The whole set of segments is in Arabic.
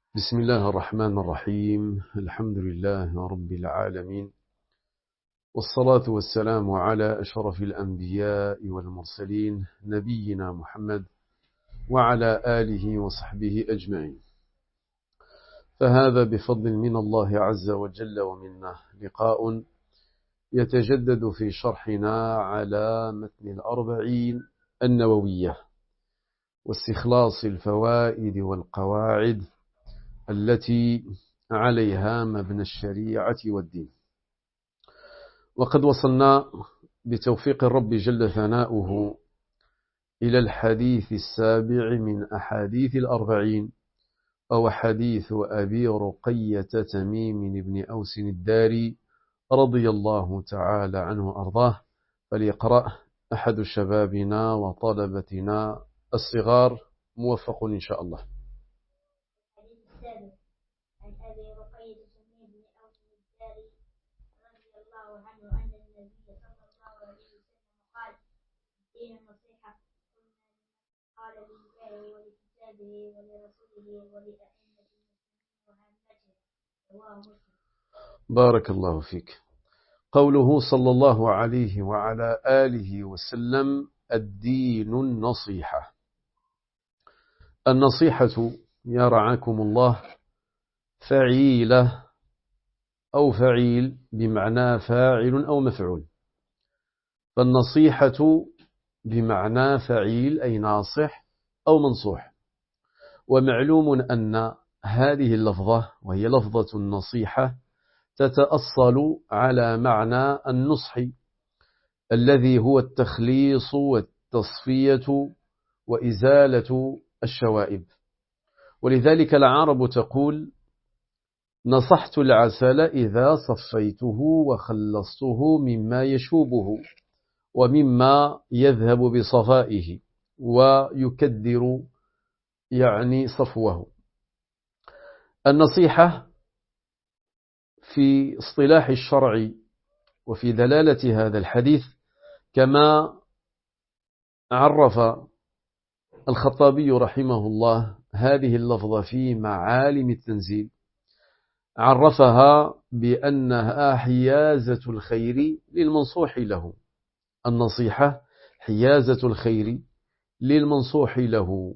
بسم الله الرحمن الرحيم. الحمد لله رب العالمين، والصلاة والسلام على أشرف الأنبياء والمرسلين نبينا محمد وعلى آله وصحبه أجمعين. فهذا بفضل من الله عز وجل ومنه لقاء يتجدد في شرحنا على متن الأربعين النووية واستخلاص الفوائد والقواعد التي عليها مبنى الشريعة والدين. وقد وصلنا بتوفيق الرب جل ثناؤه إلى الحديث السابع من أحاديث الأربعين، أو حديث أبي رقية تميم بن أوس الداري رضي الله تعالى عنه أرضاه. فليقرأ أحد شبابنا وطلبتنا الصغار، موفق إن شاء الله. عن أبي رقية تميم بن أوس الداري رضي الله عنه أن النبي صلى الله عليه وسلم قال: الدين النصيحة. قال لله ولكتابه ولرسوله ولأئمة المسلمين وعامته. رواه مسلم. بارك الله فيك. قوله صلى الله عليه وعلى آله وسلم: الدين النصيحة. النصيحة يا رعاكم الله فعيلة أو فعيل بمعنى فاعل أو مفعول. فالنصيحة بمعنى فعيل أي ناصح أو منصوح. ومعلوم أن هذه اللفظة وهي لفظة النصيحة تتأصل على معنى النصح الذي هو التخليص والتصفية وإزالة الشوائب. ولذلك العرب تقول: نصحت العسل إذا صفيته وخلصته مما يشوبه ومما يذهب بصفائه ويكدر صفوه. النصيحة في اصطلاح الشرع وفي دلالة هذا الحديث كما عرف الخطابي رحمه الله هذه اللفظة في معالم التنزيل، عرفها بأنها حيازة الخير للمنصوح له. النصيحة حيازة الخير للمنصوح له.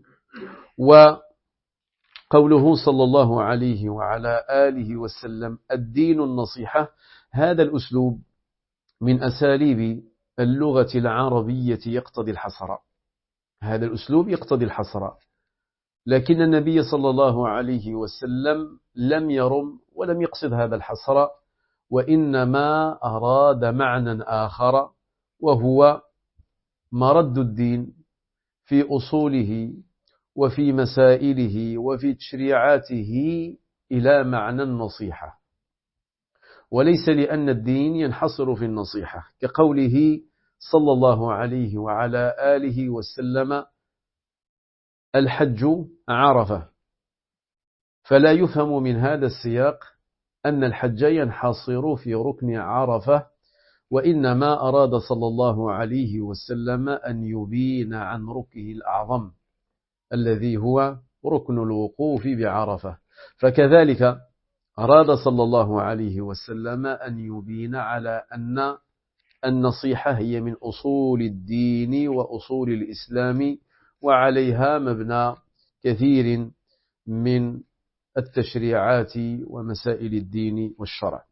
وقوله صلى الله عليه وعلى آله وسلم: الدين النصيحة، هذا الأسلوب من أساليب اللغة العربية يقتضي الحصر. هذا الأسلوب يقتضي الحصر، لكن النبي صلى الله عليه وسلم لم يرم ولم يقصد هذا الحصر، وإنما أراد معنى آخر، وهو مرد الدين في أصوله وفي مسائله وفي تشريعاته إلى معنى النصيحة، وليس لأن الدين ينحصر في النصيحة، كقوله صلى الله عليه وعلى آله وسلم: الحج عرفة. فلا يفهم من هذا السياق أن الحج ينحصر في ركن عرفة، وإنما أراد صلى الله عليه وسلم أن يبين عن ركنه الأعظم الذي هو ركن الوقوف بعرفة. فكذلك أراد صلى الله عليه وسلم أن يبين على أن النصيحة هي من أصول الدين وأصول الإسلام، وعليها مبنى كثير من التشريعات ومسائل الدين والشرع.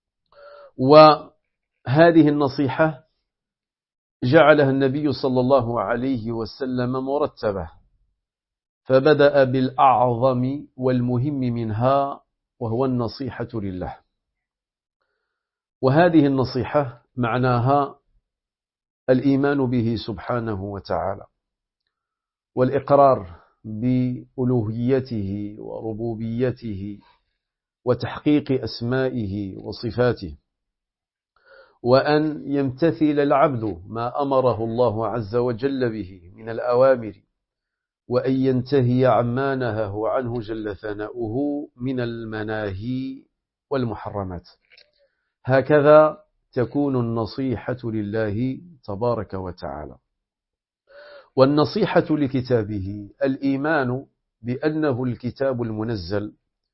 وهذه النصيحة جعلها النبي صلى الله عليه وسلم مرتبة، فبدأ بالأعظم والمهم منها، وهو النصيحة لله. وهذه النصيحة معناها الإيمان به سبحانه وتعالى، والإقرار بألوهيته وربوبيته وتحقيق أسمائه وصفاته، وأن يمتثل العبد ما أمره الله عز وجل به من الأوامر، وأن ينتهي عما نهاه عنه جل ثناؤه من المناهي والمحرمات. هكذا تكون النصيحة لله تبارك وتعالى. والنصيحة لكتابه الإيمان بأنه الكتاب المنزل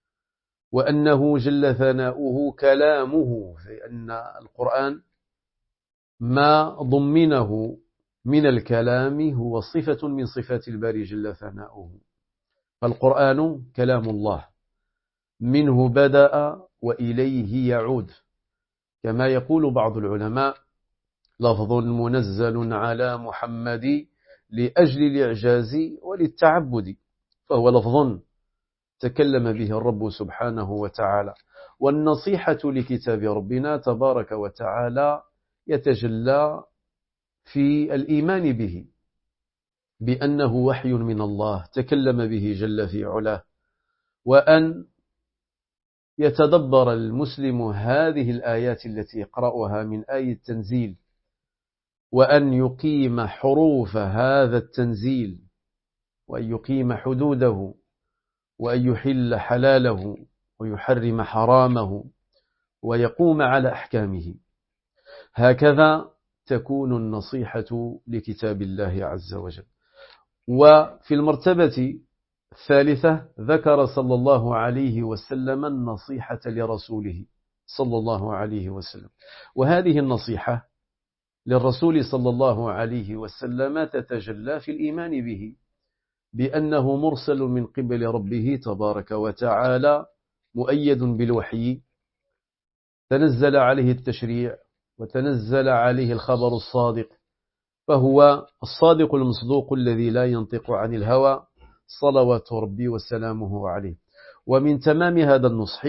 وأنه جل ثناؤه كلامه، لأن القرآن ما ضمنه من الكلام هو صفة من صفات الباري جل ثناؤه. فالقرآن كلام الله، منه بدأ وإليه يعود، كما يقول بعض العلماء: لفظ منزل على محمد لأجل الإعجاز وللتعبد. فهو لفظ تكلم به الرب سبحانه وتعالى. والنصيحة لكتاب ربنا تبارك وتعالى يتجلى في الإيمان به، بأنه وحي من الله تكلم به جل في علاه، وأن يتدبر المسلم هذه الآيات التي يقرأها من آية التنزيل، وأن يقيم حروف هذا التنزيل، وأن يقيم حدوده، وأن يحل حلاله ويحرم حرامه، ويقوم على أحكامه. هكذا تكون النصيحة لكتاب الله عز وجل. وفي المرتبة الثالثة ذكر صلى الله عليه وسلم النصيحة لرسوله صلى الله عليه وسلم. وهذه النصيحة للرسول صلى الله عليه وسلم تتجلى في الإيمان به، بأنه مرسل من قبل ربه تبارك وتعالى، مؤيد بالوحي، تنزل عليه التشريع وتنزل عليه الخبر الصادق، فهو الصادق المصدوق الذي لا ينطق عن الهوى، صلوات ربي وسلامه عليه. ومن تمام هذا النصح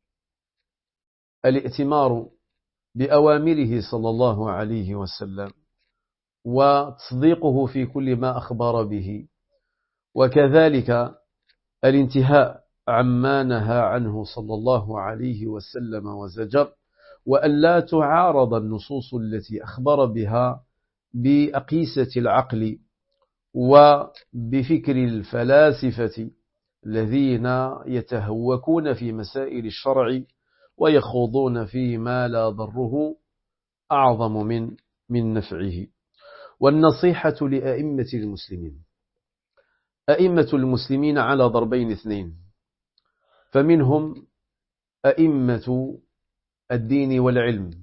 الائتمار بأوامره صلى الله عليه وسلم، وتصديقه في كل ما أخبر به، وكذلك الانتهاء عما نهى عنه صلى الله عليه وسلم وزجر، وأن لا تعارض النصوص التي أخبر بها بأقيسة العقل وبفكر الفلاسفة الذين يتهوكون في مسائل الشرع ويخوضون فيما لا ضره أعظم من نفعه. والنصيحة لأئمة المسلمين. أئمة المسلمين على ضربين اثنين، فمنهم أئمة الدين والعلم،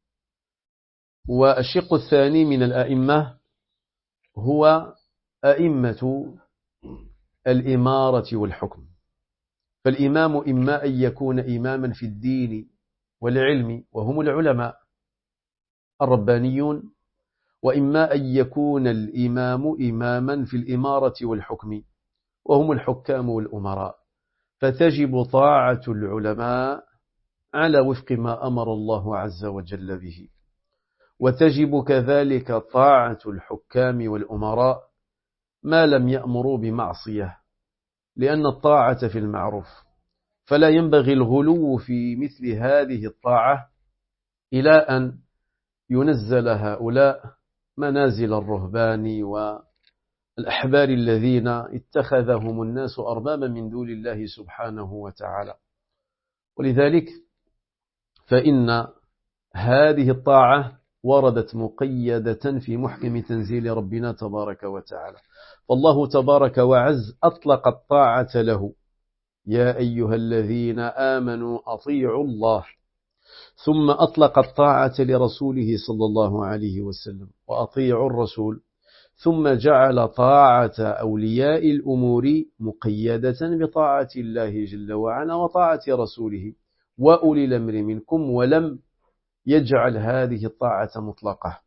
والشق الثاني من الأئمة هو أئمة الإمارة والحكم. فالإمام إما أن يكون إماما في الدين والعلم وهم العلماء الربانيون، وإما أن يكون الإمام إماما في الإمارة والحكم وهم الحكام والأمراء. فتجب طاعة العلماء على وفق ما أمر الله عز وجل به، وتجب كذلك طاعة الحكام والأمراء ما لم يأمروا بمعصية، لأن الطاعة في المعروف، فلا ينبغي الغلو في مثل هذه الطاعة إلى أن ينزل هؤلاء منازل الرهبان والأحبار الذين اتخذهم الناس أربابا من دون الله سبحانه وتعالى. ولذلك فإن هذه الطاعة وردت مقيدة في محكم تنزيل ربنا تبارك وتعالى. فالله تبارك وعز أطلق الطاعة له: يا أيها الذين آمنوا أطيعوا الله، ثم أطلق الطاعة لرسوله صلى الله عليه وسلم: وأطيعوا الرسول، ثم جعل طاعة أولياء الأمور مقيدة بطاعة الله جل وعلا وطاعة رسوله وأولي الأمر منكم، ولم يجعل هذه الطاعة مطلقة.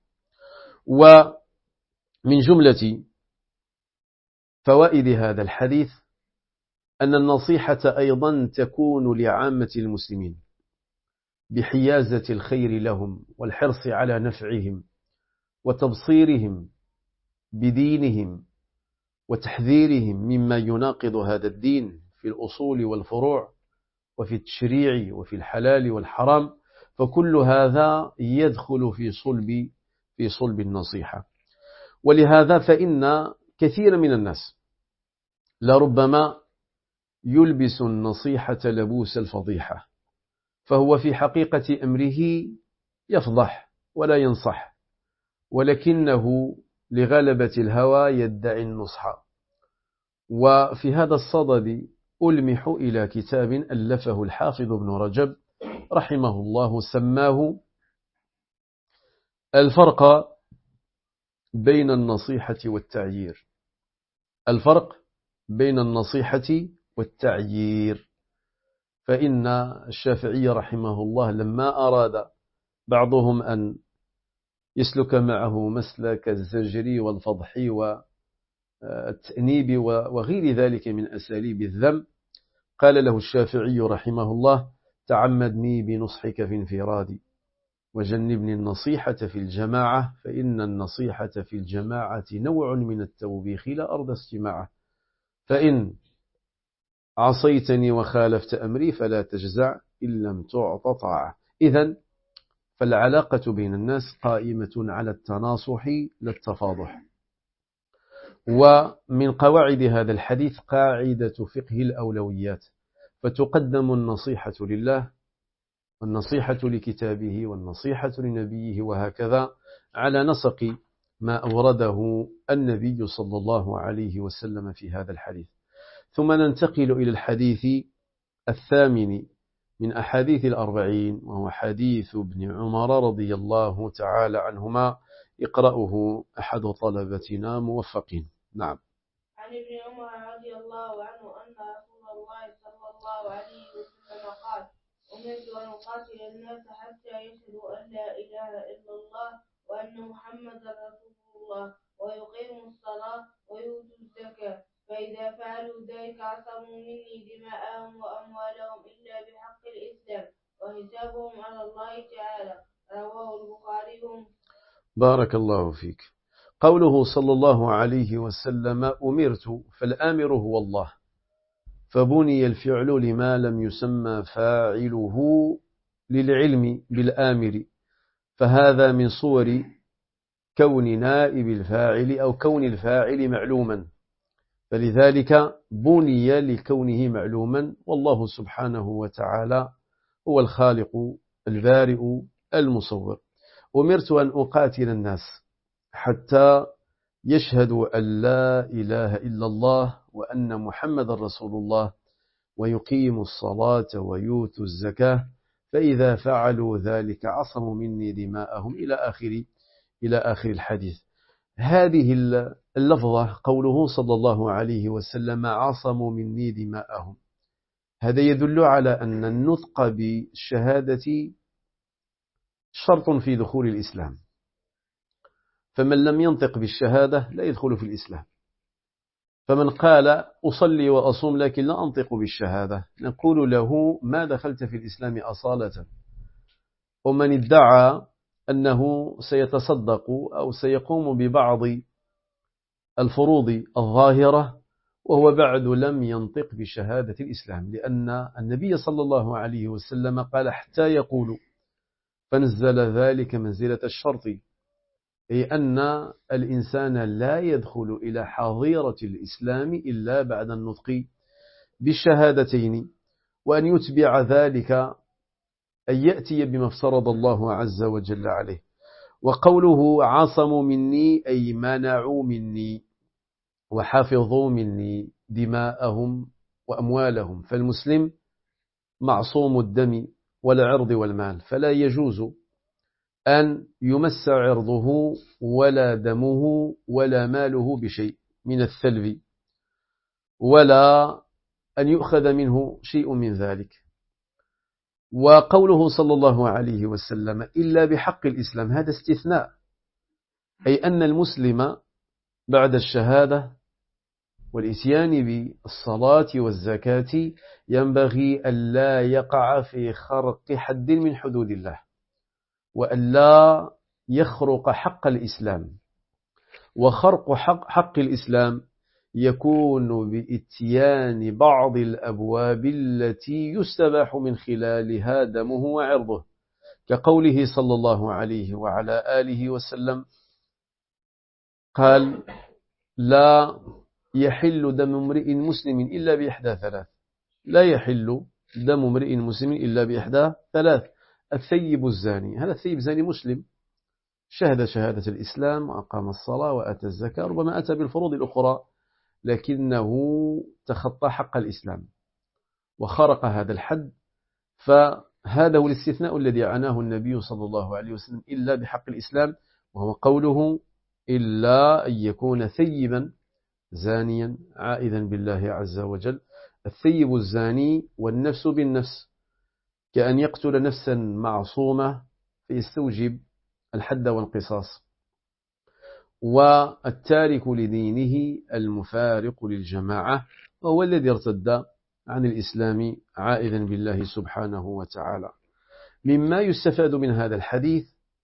ومن جملة فوائد هذا الحديث أن النصيحة أيضا تكون لعامة المسلمين بحيازة الخير لهم والحرص على نفعهم وتبصيرهم بدينهم وتحذيرهم مما يناقض هذا الدين في الأصول والفروع وفي التشريع وفي الحلال والحرام. فكل هذا يدخل في صلب النصيحة. ولهذا فإن كثير من الناس لربما يلبس النصيحة لبوس الفضيحة، فهو في حقيقة أمره يفضح ولا ينصح، ولكنه لغلبة الهوى يدعي النصح. وفي هذا الصدد ألمح إلى كتاب ألفه الحافظ ابن رجب رحمه الله، سماه الفرق بين النصيحة والتعيير. الفرق بين النصيحة والتعيير. فإن الشافعي رحمه الله لما أراد بعضهم أن يسلك معه مسلك الزجر والفضح والتأنيب وغير ذلك من أساليب الذم، قال له الشافعي رحمه الله: تعمدني بنصحك في انفرادي، وجنبني النصيحة في الجماعة، فإن النصيحة في الجماعة نوع من التوبيخ لا أرضى استماعه، فإن عصيتني وخالفت أمري فلا تجزع إن لم تعط طاعة. إذن فالعلاقة بين الناس قائمة على التناصح لا التفاضح. ومن قواعد هذا الحديث قاعدة فقه الأولويات، فتقدم النصيحة لله والنصيحة لكتابه والنصيحة لنبيه، وهكذا على نسق ما أورده النبي صلى الله عليه وسلم في هذا الحديث. ثم ننتقل إلى الحديث الثامن من أحاديث الأربعين، وهو حديث ابن عمر رضي الله تعالى عنهما. يقرأه أحد طلبتنا موفقين. نعم. عن ابن عمر رضي الله عنه أن رسول الله صلى الله عليه وسلم قال: أمرت أن أقاتل الناس حتى يشهدوا أن لا إله إلا الله وأن محمدا رسول الله ويقيموا الصلاة ويؤتوا الزكاة، فإذا فعلوا ذلك عصموا مني دماءهم وأموالهم إلا بحق الإسلام وحسابهم على الله تعالى. رواه البخاري ومسلم. بارك الله فيك. قوله صلى الله عليه وسلم أمرت، فالآمر هو الله، فبني الفعل لما لم يسمى فاعله للعلم بالآمر، فهذا من صور كون نائب الفاعل أو كون الفاعل معلوما، فلذلك بني لكونه معلوما، والله سبحانه وتعالى هو الخالق البارئ المصور. أمرت أن أقاتل الناس حتى يشهدوا أن لا إله إلا الله وأن محمد رسول الله ويقيموا الصلاة ويؤتوا الزكاة، فإذا فعلوا ذلك عصموا مني دماءهم إلى آخر الحديث. هذه اللفظة قوله صلى الله عليه وسلم عصموا مني دماءهم، هذا يدل على أن النطق بالشهادة شرط في دخول الإسلام، فمن لم ينطق بالشهادة لا يدخل في الإسلام. فمن قال أصلي وأصوم لكن لا أنطق بالشهادة، نقول له ما دخلت في الإسلام أصالة. ومن ادعى أنه سيتصدق أو سيقوم ببعض الفروض الظاهرة وهو بعد لم ينطق بشهادة الإسلام، لأن النبي صلى الله عليه وسلم قال حتى يقول، فنزل ذلك منزلة الشرط، أي أن الإنسان لا يدخل إلى حظيرة الإسلام إلا بعد النطق بالشهادتين، وأن يتبع ذلك أن يأتي بما افترض الله عز وجل عليه. وقوله عصموا مني أي منعوا مني وحفظوا مني دماءهم وأموالهم، فالمسلم معصوم الدم والعرض والمال، فلا يجوز أن يمس عرضه ولا دمه ولا ماله بشيء من الثلب، ولا أن يؤخذ منه شيء من ذلك. وقوله صلى الله عليه وسلم إلا بحق الإسلام، هذا استثناء، أي أن المسلم بعد الشهادة والإتيان بالصلاة والزكاة ينبغي أن لا يقع في خرق حد من حدود الله، وأن لا يخرق حق الإسلام. وخرق حق الإسلام يكون بإتيان بعض الأبواب التي يستباح من خلالها دمه وعرضه، كقوله صلى الله عليه وعلى آله وسلم قال: لا يحل دم امرئ مسلم إلا بإحدى ثلاث. لا يحل دم امرئ مسلم إلا بإحدى ثلاث: الثيب الزاني، هذا الثيب زاني مسلم، شهد شهادة الإسلام وأقام الصلاة وأتى الزكاة، ربما أتى بالفروض الأخرى لكنه تخطى حق الإسلام، وخرق هذا الحد، فهذا هو الاستثناء الذي عناه النبي صلى الله عليه وسلم إلا بحق الإسلام، وهو قوله إلا أن يكون ثيبا زانيا عائذا بالله عز وجل. الثيب الزاني والنفس بالنفس، كأن يقتل نفسا معصومة فيستوجب الحد والقصاص. والتارك لدينه المفارق للجماعة، وهو الذي ارتد عن الإسلام عائذا بالله سبحانه وتعالى. مما يستفاد من هذا الحديث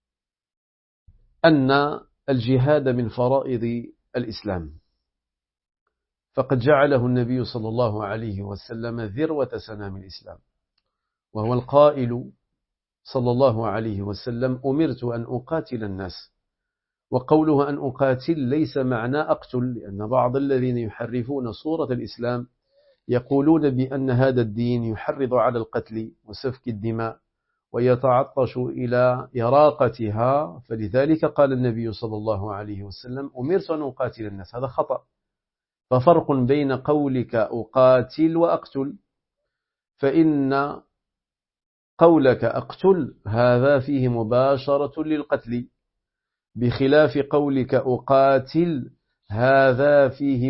أن الجهاد من فرائض الإسلام، فقد جعله النبي صلى الله عليه وسلم ذروة سنام الإسلام، وهو القائل صلى الله عليه وسلم أمرت أن أقاتل الناس. وقوله أن أقاتل ليس معنى أقتل، لأن بعض الذين يحرفون صورة الإسلام يقولون بأن هذا الدين يحرض على القتل وسفك الدماء ويتعطش إلى إراقتها، فلذلك قال النبي صلى الله عليه وسلم أمرت أن أقاتل الناس. هذا خطأ. ففرق بين قولك أقاتل وأقتل، فإن قولك أقتل هذا فيه مباشرة للقتل، بخلاف قولك أقاتل هذا فيه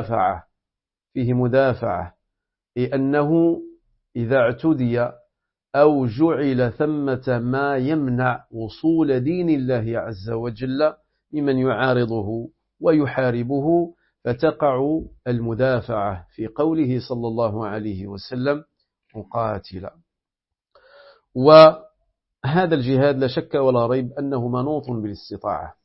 مدافعة، لأنه إذا اعتدي أو جعل ثمة ما يمنع وصول دين الله عز وجل ممن يعارضه ويحاربه، فتقع المدافعة في قوله صلى الله عليه وسلم مقاتلا. وهذا الجهاد لا شك ولا ريب أنه منوط بالاستطاعة.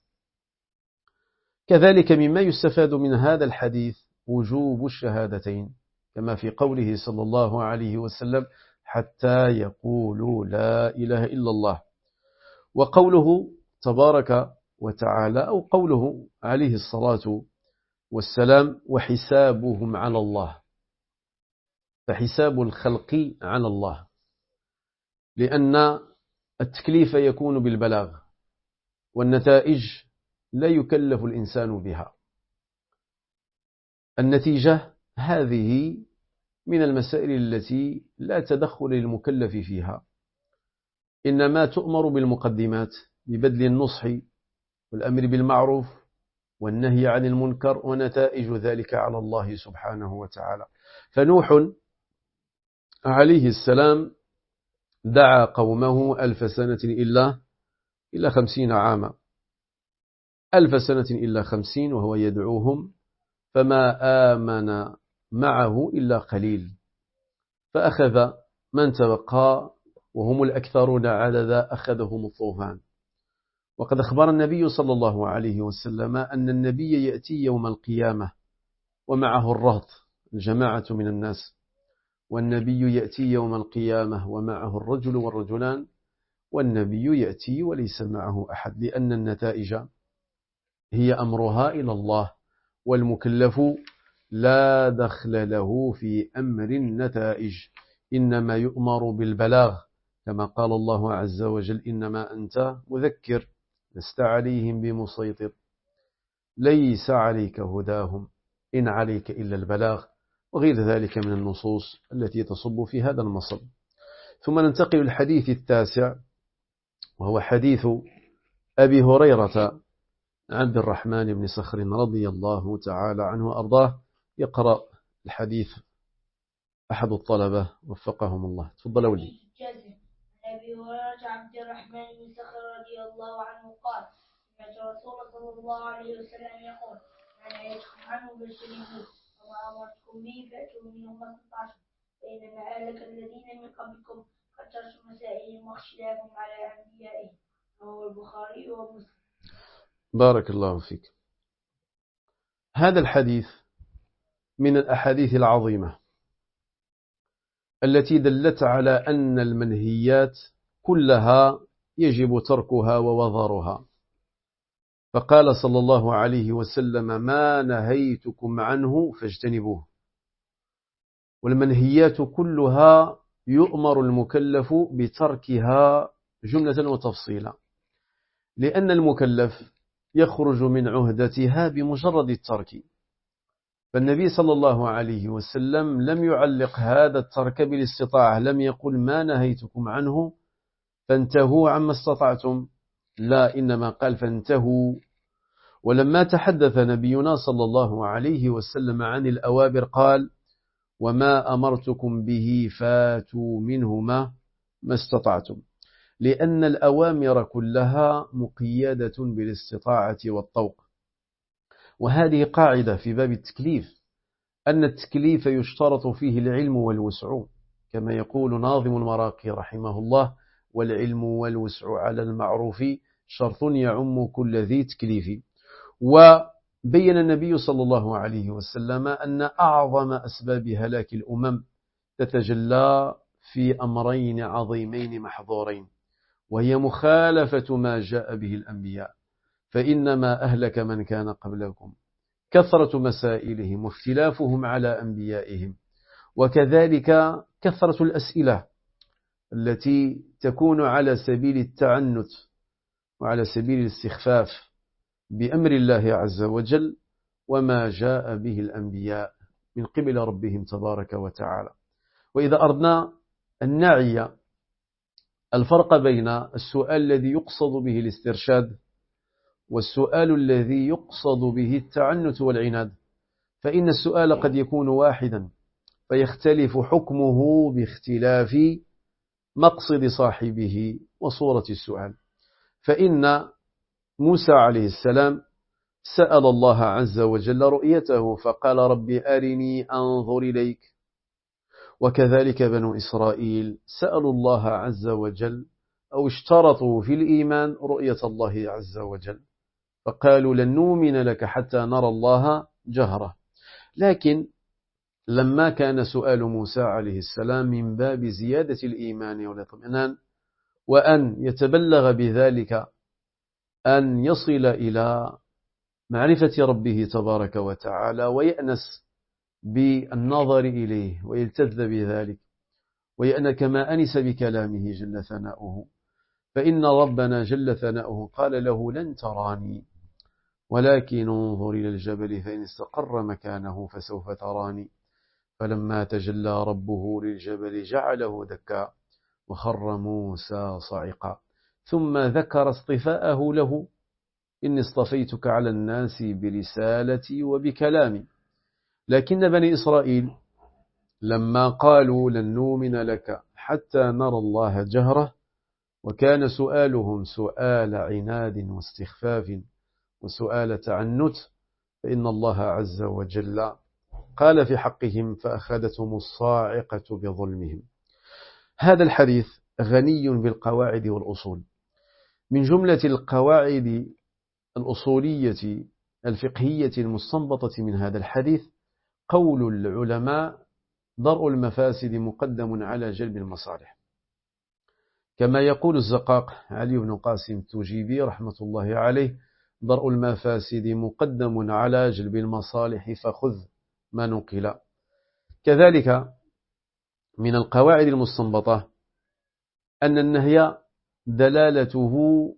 كذلك مما يستفاد من هذا الحديث وجوب الشهادتين، كما في قوله صلى الله عليه وسلم حتى يقولوا لا إله إلا الله. وقوله تبارك وتعالى أو قوله عليه الصلاة والسلام وحسابهم على الله، فحساب الخلق على الله، لأن التكليف يكون بالبلاغ، والنتائج لا يكلف الإنسان بها. النتيجة هذه من المسائل التي لا تدخل للمكلف فيها، إنما تؤمر بالمقدمات، ببذل النصح والأمر بالمعروف والنهي عن المنكر، ونتائج ذلك على الله سبحانه وتعالى. فنوح عليه السلام دعا قومه 1000 سنة إلا 50 عاما، 1000 سنة إلا 50 وهو يدعوهم، فما آمن معه إلا قليل، فأخذ من تبقى وهم الأكثرون عددا أخذهم الطوفان. وقد أخبر النبي صلى الله عليه وسلم أن النبي يأتي يوم القيامة ومعه الرهط، الجماعة من الناس، والنبي يأتي يوم القيامة ومعه الرجل والرجلان، والنبي يأتي وليس معه أحد، لأن النتائج هي أمرها إلى الله، والمكلف لا دخل له في أمر النتائج، إنما يؤمر بالبلاغ، كما قال الله عز وجل إنما أنت مذكر لست عليهم بمسيطر ليس عليك هداهم إن عليك إلا البلاغ، وغير ذلك من النصوص التي تصب في هذا المصب. ثم ننتقل للحديث التاسع، وهو حديث أبي هريرة عبد الرحمن بن صخر رضي الله تعالى عنه وأرضاه. يقرأ الحديث أحد الطلبة وفقهم الله. تفضل ولي. أبي هريرة عبد الرحمن بن صخر رضي الله عنه قال سمعت رسول صلى الله عليه وسلم يقول من يشكم عنه فاجتنبوه، وما أمرتكم به فأتوا منه ما استطعتم، فإنما أهلك الذين من قبلكم كثرة مسائلهم واختلافهم على أنبيائهم، رواه البخاري ومسلم. بارك الله فيك. هذا الحديث من الأحاديث العظيمة التي دلت على أن المنهيات كلها يجب تركها ووضرها، فقال صلى الله عليه وسلم ما نهيتكم عنه فاجتنبوه. والمنهيات كلها يؤمر المكلف بتركها جملة وتفصيلا، لأن المكلف يخرج من عهدتها بمجرد الترك، فالنبي صلى الله عليه وسلم لم يعلق هذا الترك بالاستطاعة، لم يقل ما نهيتكم عنه فانتهوا عما استطعتم، لا، إنما قال فانتهوا. ولما تحدث نبينا صلى الله عليه وسلم عن الأوامر قال وما أمرتكم به فاتوا منه ما استطعتم، لأن الأوامر كلها مقيدة بالاستطاعة والطوق. وهذه قاعدة في باب التكليف، أن التكليف يشترط فيه العلم والوسع، كما يقول ناظم المراقي رحمه الله والعلم والوسع على المعروف شرط يعم كل ذي تكليف. وبين النبي صلى الله عليه وسلم أن أعظم أسباب هلاك الأمم تتجلى في أمرين عظيمين محظورين، وهي مخالفة ما جاء به الأنبياء، فإنما أهلك من كان قبلكم كثرة مسائلهم واختلافهم على أنبيائهم، وكذلك كثرة الأسئلة التي تكون على سبيل التعنت وعلى سبيل الاستخفاف بأمر الله عز وجل وما جاء به الأنبياء من قبل ربهم تبارك وتعالى. وإذا أردنا أن نعي الفرق بين السؤال الذي يقصد به الاسترشاد والسؤال الذي يقصد به التعنت والعناد، فإن السؤال قد يكون واحدا فيختلف حكمه باختلاف مقصد صاحبه وصورة السؤال. فإن موسى عليه السلام سأل الله عز وجل رؤيته فقال رب أرني أنظر إليك، وكذلك بنو إسرائيل سألوا الله عز وجل أو اشترطوا في الإيمان رؤية الله عز وجل، فقالوا لن نؤمن لك حتى نرى الله جهرة. لكن لما كان سؤال موسى عليه السلام من باب زيادة الإيمان والاطمئنان، وأن يتبلغ بذلك أن يصل إلى معرفة ربه تبارك وتعالى ويأنس بالنظر إليه ويلتذ بذلك، ويأن كما أنس بكلامه جل ثناؤه، فإن ربنا جل ثناؤه قال له لن تراني ولكن انظر إلى الجبل فإن استقر مكانه فسوف تراني، فلما تجلى ربه للجبل جعله دكا وخر موسى صعقا، ثم ذكر اصطفاءه له إني اصطفيتك على الناس برسالتي وبكلامي. لكن بني إسرائيل لما قالوا لن نؤمن لك حتى نرى الله جهرة، وكان سؤالهم سؤال عناد واستخفاف وسؤال تعنت، فإن الله عز وجل قال في حقهم فأخذتهم الصاعقة بظلمهم. هذا الحديث غني بالقواعد والأصول. من جملة القواعد الأصولية الفقهية المستنبطة من هذا الحديث قول العلماء درء المفاسد مقدم على جلب المصالح، كما يقول الزقاق علي بن قاسم التجيبي رحمة الله عليه درء المفاسد مقدم على جلب المصالح فخذ ما نقل. كذلك من القواعد المستنبطة أن النهي دلالته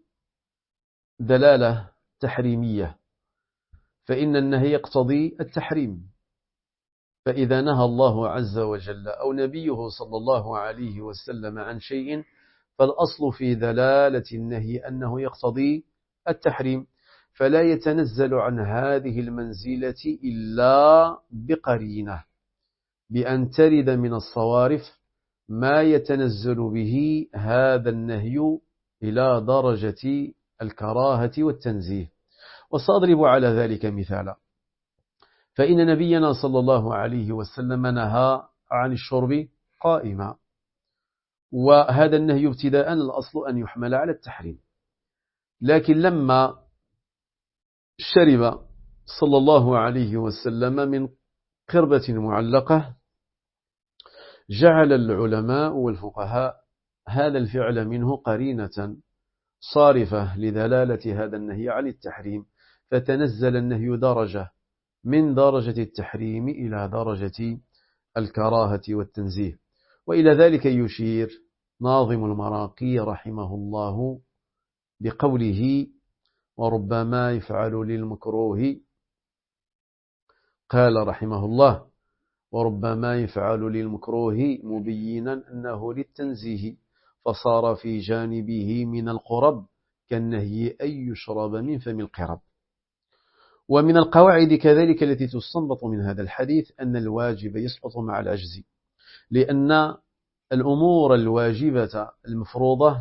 دلالة تحريمية، فإن النهي يقتضي التحريم، فإذا نهى الله عز وجل أو نبيه صلى الله عليه وسلم عن شيء فالأصل في دلالة النهي أنه يقتضي التحريم، فلا يتنزل عن هذه المنزلة إلا بقرينة، بأن ترد من الصوارف ما يتنزل به هذا النهي إلى درجة الكراهة والتنزيه. وسأضرب على ذلك مثالا، فإن نبينا صلى الله عليه وسلم نهى عن الشرب قائما، وهذا النهي ابتداء الأصل أن يحمل على التحريم، لكن لما شرب صلى الله عليه وسلم من قربة معلقة جعل العلماء والفقهاء هذا الفعل منه قرينة صارفة لدلالة هذا النهي عن التحريم، فتنزل النهي درجة من درجة التحريم إلى درجة الكراهة والتنزيه. وإلى ذلك يشير ناظم المراقي رحمه الله بقوله وربما يفعل للمكروه قال رحمه الله: وربما يفعل للمكروه مبينا أنه للتنزيه، فصار في جانبه من القرب كالنهي أن يشرب من فم القرب. ومن القواعد كذلك التي تستنبط من هذا الحديث أن الواجب يسقط مع العجز، لأن الأمور الواجبة المفروضة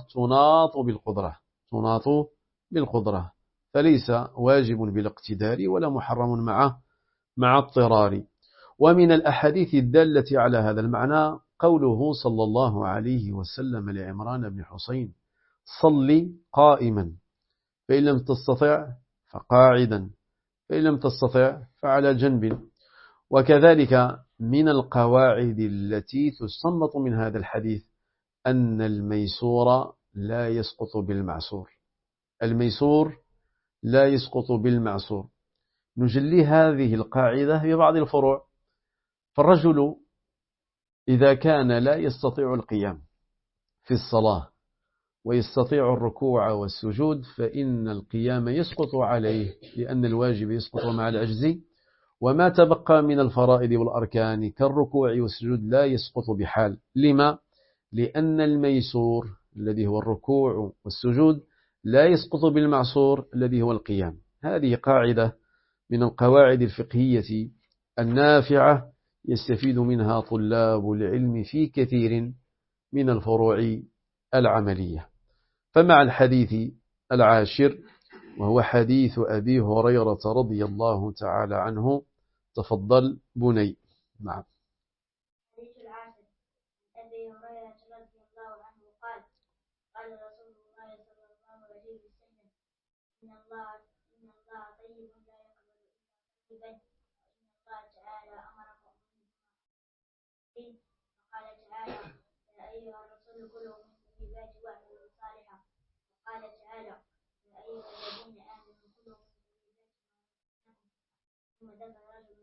تناط بالقدرة، فليس واجب بالاقتدار ولا محرم مع اضطرار. ومن الأحاديث الدالة على هذا المعنى قوله صلى الله عليه وسلم لعمران بن حسين: صل قائما، فإن لم تستطع فقاعدا، فإن لم تستطع فعلى جنب. وكذلك من القواعد التي تستنبط من هذا الحديث أن الميسور لا يسقط بالمعسور. الميسور لا يسقط بالمعسور. نجلي هذه القاعدة في بعض الفروع. فالرجل إذا كان لا يستطيع القيام في الصلاة ويستطيع الركوع والسجود، فإن القيام يسقط عليه، لأن الواجب يسقط مع العجز، وما تبقى من الفرائض والأركان كالركوع والسجود لا يسقط بحال. لما؟ لأن الميسور الذي هو الركوع والسجود لا يسقط بالمعسور الذي هو القيام. هذه قاعدة من القواعد الفقهية النافعة يستفيد منها طلاب العلم في كثير من الفروع العملية. فمع الحديث العاشر، وهو حديث أبي هريرة رضي الله تعالى عنه. تفضل بني. نعم. الحديث العاشر: أبي هريرة رضي الله عنه قال: قال رسول الله صلى الله عليه وسلم: إن الله طيب لا يقبل إلا طيبا، وإن الله تعالى أمركم بالمعروف، فقال تعالى: يا أيها الرسول كلوا من طيبات واعملوا صالحا، وقال تعالى: يا أيها الذين آمنوا كلوا من طيبات ما رزقناكم. ثم ذكر رجل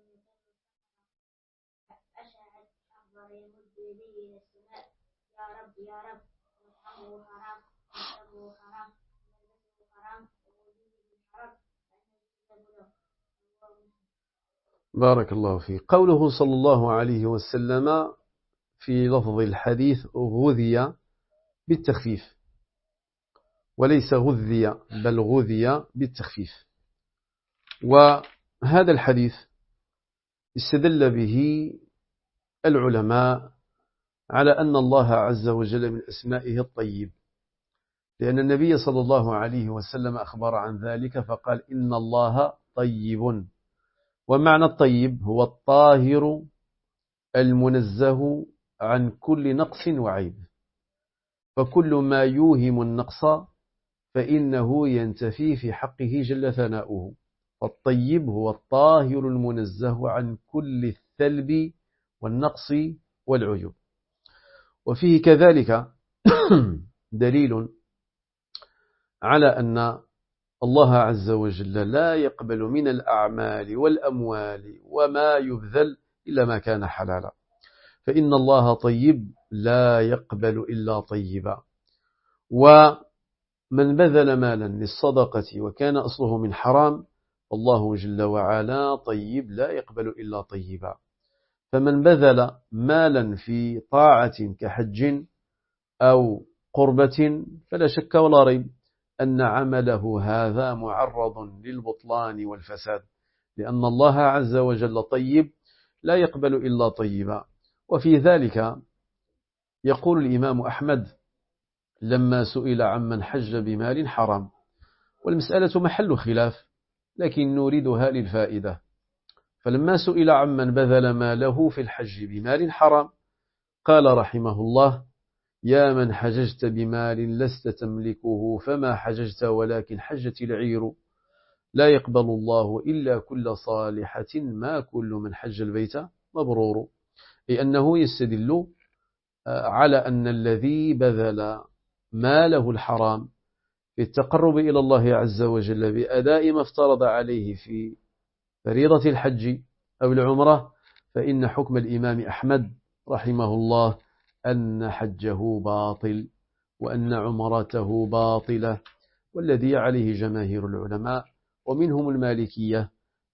أشعث أخضر يمد يديه إلى السماء: يا رب يا رب، مطعمه حرام ومشربه حرام وملبسه حرام وغذي بالحرام فأنا يجب له. بارك الله فيك. قوله صلى الله عليه وسلم في لفظ الحديث غذي بالتخفيف، وليس غذي بل غذي بالتخفيف. وهذا الحديث استدل به العلماء على أن الله عز وجل من أسمائه الطيب، لأن النبي صلى الله عليه وسلم أخبر عن ذلك فقال: إن الله طيب. ومعنى الطيب هو الطاهر المنزه عن كل نقص وعيب، فكل ما يوهم النقص فإنه ينتفي في حقه جل ثناؤه. فالطيب هو الطاهر المنزه عن كل الثلب والنقص والعيوب. وفيه كذلك دليل على أن الله عز وجل لا يقبل من الأعمال والأموال وما يبذل إلا ما كان حلالا، فإن الله طيب لا يقبل إلا طيبا. ومن بذل مالا للصدقة وكان أصله من حرام، الله جل وعلا طيب لا يقبل إلا طيبا. فمن بذل مالا في طاعة كحج أو قربة فلا شك ولا ريب أن عمله هذا معرض للبطلان والفساد، لأن الله عز وجل طيب لا يقبل إلا طيبا. وفي ذلك يقول الإمام أحمد لما سئل عمن حج بمال حرام، والمسألة محل خلاف لكن نريدها للفائدة. فلما سئل عمن بذل ماله في الحج بمال حرام قال رحمه الله: يا من حججت بمال لست تملكه فما حججت ولكن حجت العير، لا يقبل الله إلا كل صالحة ما كل من حج البيت مبرور. لأنه يستدل على أن الذي بذل ماله الحرام في التقرب إلى الله عز وجل بأداء ما افترض عليه في فريضة الحج أو العمرة، فإن حكم الإمام أحمد رحمه الله أن حجه باطل وأن عمرته باطلة. والذي عليه جماهير العلماء ومنهم المالكية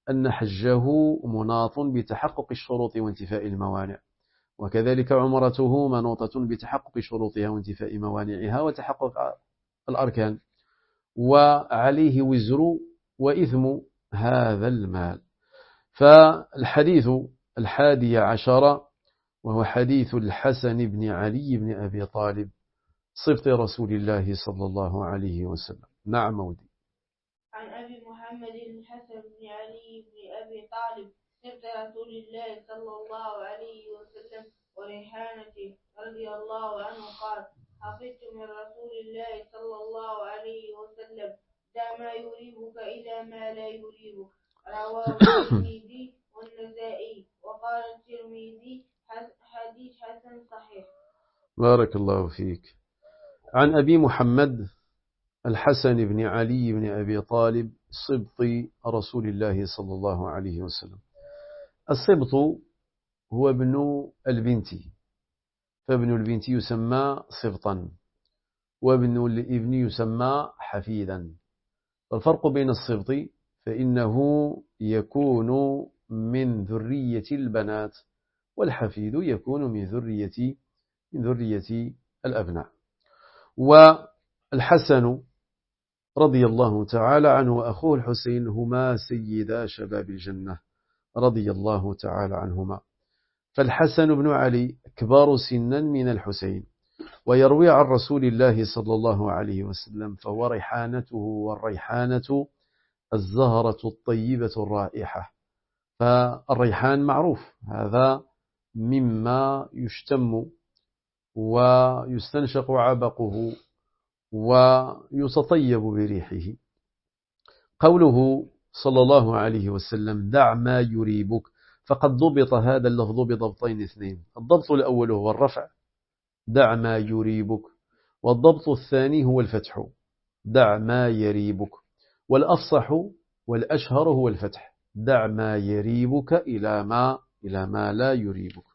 أن حجه مناط بتحقق الشروط وانتفاء الموانع، وكذلك عمرته منوطة بتحقق شروطها وانتفاء موانعها وتحقق الأركان، وعليه وزر وإثم هذا المال. فالحديث 11 وهو حديث الحسن بن علي بن أبي طالب صفت رسول الله صلى الله عليه وسلم. نعم مودي. عن أبي محمد الحسن بن علي بن أبي طالب صفت رسول الله صلى الله عليه وسلم وريحانته رضي الله عنه قال: حفظت من رسول الله صلى الله عليه وسلم: دع ما يريبك إلى ما لا يريبك. رواه الترمذي والنسائي، وقال الترمذي حديث حسن صحيح. بارك الله فيك. عن أبي محمد الحسن بن علي بن أبي طالب صبط رسول الله صلى الله عليه وسلم. الصبط هو ابن البنت، فابن البنت يسمى صبطا، وابن الابن يسمى حفيدا. الفرق بين الصبط فإنه يكون من ذرية البنات، والحفيد يكون من ذرية الأبناء. والحسن رضي الله تعالى عنه وأخوه الحسين هما سيدا شباب الجنة رضي الله تعالى عنهما. فالحسن بن علي كبار سنا من الحسين، ويروي عن رسول الله صلى الله عليه وسلم، فهو ريحانته، والريحانة الزهرة الطيبة الرائحة. فالريحان معروف، هذا مما يشتم ويستنشق عبقه ويتطيب بريحه. قوله صلى الله عليه وسلم: دع ما يريبك، فقد ضبط هذا اللفظ بضبطين اثنين. الضبط الأول هو الرفع، دع ما يريبك، والضبط الثاني هو الفتح، دع ما يريبك. والأفصح والأشهر هو الفتح، دع ما يريبك إلى ما لا يريبك.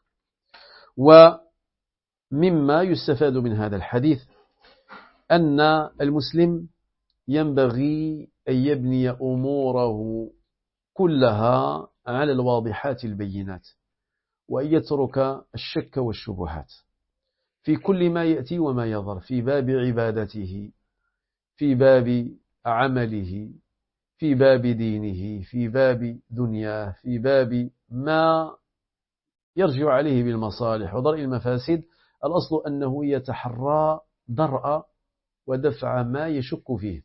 ومما يستفاد من هذا الحديث أن المسلم ينبغي أن يبني أموره كلها على الواضحات البينات، وأن يترك الشك والشبهات في كل ما يأتي وما يظهر، في باب عبادته، في باب عمله، في باب دينه، في باب دنياه، في باب ما يرجع عليه بالمصالح ودرء المفاسد. الأصل أنه يتحرى درء ودفع ما يشك فيه.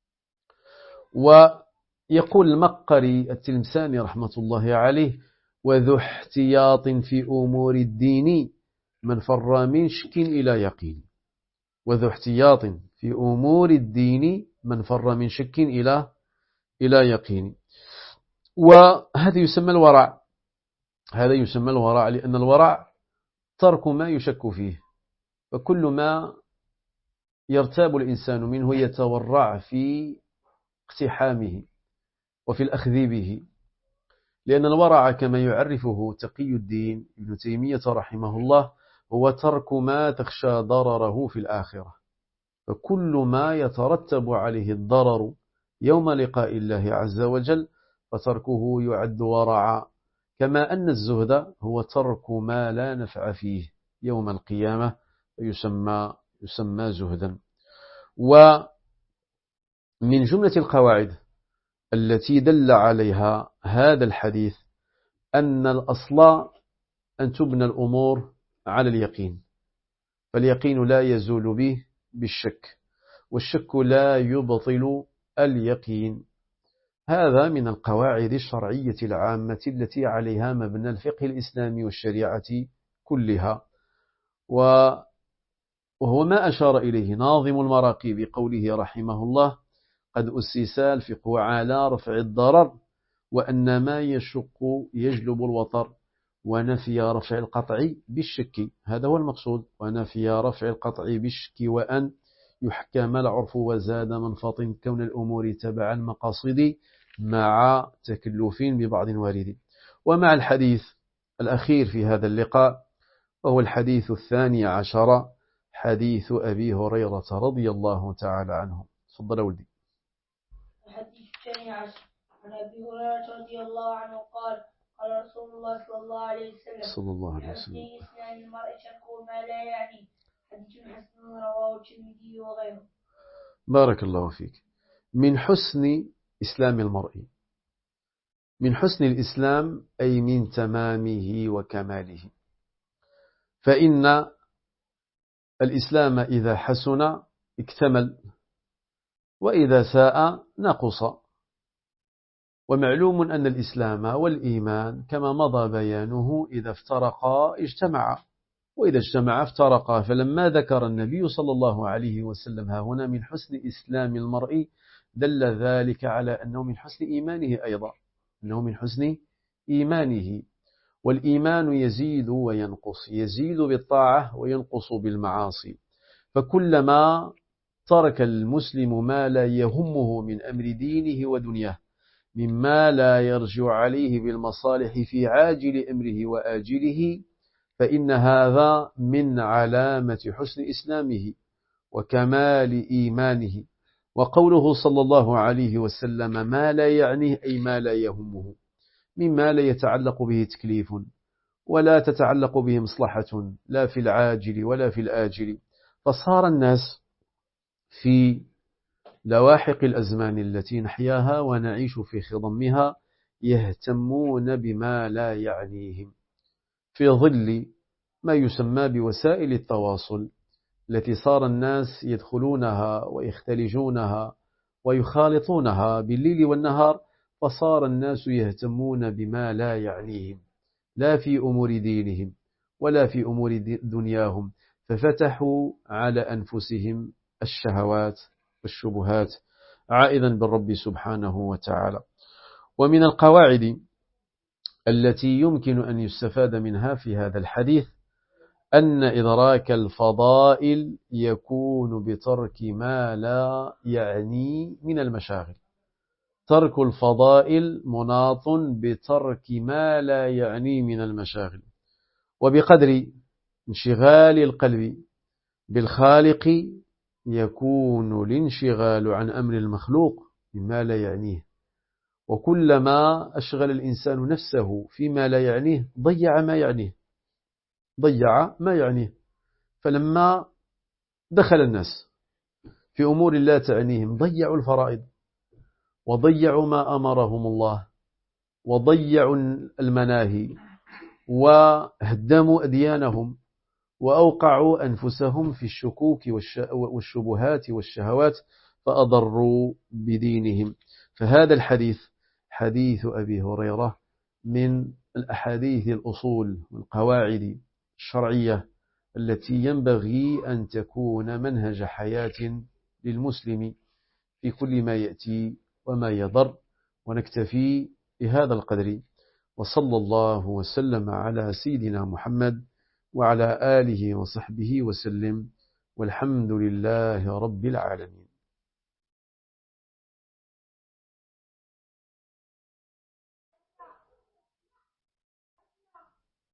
ويقول المقري التلمساني رحمة الله عليه: وذو احتياط في أمور الدين من فر من شك إلى يقين. وذو احتياط في أمور الدين من فر من شك إلى يقين. وهذا يسمى الورع، هذا يسمى الورع، لأن الورع ترك ما يشك فيه، فكل ما يرتاب الإنسان منه يتورع في اقتحامه وفي الأخذ به. لأن الورع كما يعرفه تقي الدين ابن تيمية رحمه الله هو ترك ما تخشى ضرره في الآخرة، فكل ما يترتب عليه الضرر يوم لقاء الله عز وجل فتركه يعد ورعا، كما أن الزهد هو ترك ما لا نفع فيه يوم القيامة يسمى زهدا. ومن جملة القواعد التي دل عليها هذا الحديث أن الأصل أن تبنى الأمور على اليقين، فاليقين لا يزول به بالشك، والشك لا يبطل اليقين. هذا من القواعد الشرعية العامة التي عليها مبنى الفقه الإسلامي والشريعة كلها، وهو ما أشار إليه ناظم المراقي بقوله رحمه الله: قد أسس الفقه على رفع الضرر، وأن ما يشق يجلب الوطر، ونفي رفع القطع بالشك. هذا هو المقصود، ونفي رفع القطع بالشك، وأن يحكم العرف وزاد منفط كون الأمور تبع المقاصد مع تكلف ببعض وارد. ومع الحديث الأخير في هذا اللقاء، وهو الحديث 12، حديث أبي هريرة رضي الله تعالى عنه. تفضل ولدي. الحديث 12 عن أبي هريرة رضي الله عنه قال قال رسول الله صلى الله عليه صلى الله وسلم عليه وسلم. حسن إسلام المرء تركه ما لا يعني حديث حسن رواه الترمذي وغيره. بارك الله فيك. من حسن إسلام المرء، من حسن الإسلام أي من تمامه وكماله، فإن الإسلام إذا حسن اكتمل، وإذا ساء نقص. ومعلوم أن الإسلام والإيمان كما مضى بيانه إذا افترقا اجتمعا، وإذا اجتمعا افترقا. فلما ذكر النبي صلى الله عليه وسلم هنا من حسن إسلام المرء دل ذلك على أنه من حسن إيمانه أيضا، أنه من حسن إيمانه. والإيمان يزيد وينقص، يزيد بالطاعة وينقص بالمعاصي. فكلما ترك المسلم ما لا يهمه من أمر دينه ودنياه، مما لا يرجع عليه بالمصالح في عاجل أمره وآجله، فإن هذا من علامة حسن إسلامه وكمال إيمانه. وقوله صلى الله عليه وسلم ما لا يعنيه أي ما لا يهمه، مما لا يتعلق به تكليف ولا تتعلق به مصلحة لا في العاجل ولا في الآجل. فصار الناس في لواحق الأزمان التي نحياها ونعيش في خضمها يهتمون بما لا يعنيهم، في ظل ما يسمى بوسائل التواصل التي صار الناس يدخلونها ويختلجونها ويخالطونها بالليل والنهار. فصار الناس يهتمون بما لا يعنيهم، لا في أمور دينهم ولا في أمور دنياهم، ففتحوا على أنفسهم الشهوات والشبهات عائذا بالرب سبحانه وتعالى. ومن القواعد التي يمكن أن يستفاد منها في هذا الحديث أن إدراك الفضائل يكون بترك ما لا يعني من المشاغل. ترك الفضائل مناط بترك ما لا يعني من المشاغل. وبقدر انشغال القلب بالخالق يكون الانشغال عن أمر المخلوق مما لا يعنيه. وكلما أشغل الإنسان نفسه فيما لا يعنيه ضيع ما يعنيه. فلما دخل الناس في أمور لا تعنيهم ضيعوا الفرائض، وضيعوا ما أمرهم الله، وضيعوا المناهي، وهدموا أديانهم، وأوقعوا أنفسهم في الشكوك والشبهات والشهوات، فأضروا بدينهم. فهذا الحديث حديث أبي هريرة من الأحاديث الأصول والقواعد الشرعية التي ينبغي أن تكون منهج حياة للمسلم في كل ما يأتي وما يضر. ونكتفي بهذا القدر، وصلى الله وسلم على سيدنا محمد وعلى آله وصحبه وسلم، والحمد لله رب العالمين.